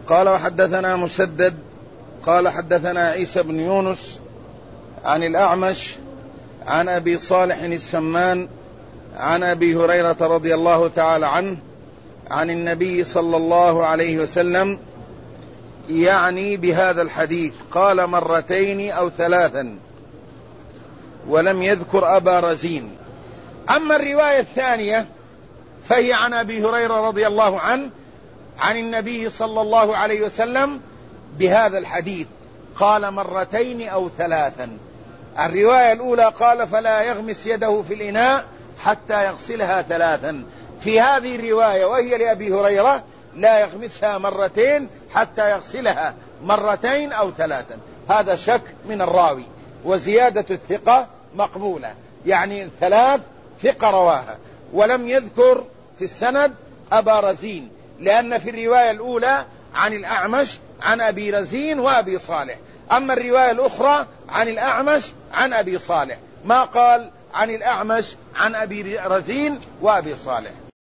قال وحدثنا مسدد قال حدثنا عيسى بن يونس عن الأعمش عن أبي صالح السمان عن أبي هريرة رضي الله تعالى عنه عن النبي صلى الله عليه وسلم يعني بهذا الحديث، قال مرتين أو ثلاثا، ولم يذكر أبا رزين. أما الرواية الثانية فهي عن أبي هريرة رضي الله عنه عن النبي صلى الله عليه وسلم بهذا الحديث، قال مرتين أو ثلاثا. الرواية الأولى قال فلا يغمس يده في الإناء حتى يغسلها ثلاثا. في هذه الرواية وهي لأبي هريرة لا يغمسها مرتين حتى يغسلها مرتين أو ثلاثا. هذا شك من الراوي، وزيادة الثقة مقبولة، يعني ثلاث ثقة رواها. ولم يذكر في السند أبا رزين، لأن في الرواية الأولى عن الأعمش عن أبي رزين وأبي صالح، أما الرواية الأخرى عن الأعمش عن أبي صالح، ما قال عن الأعمش عن أبي رزين وأبي صالح.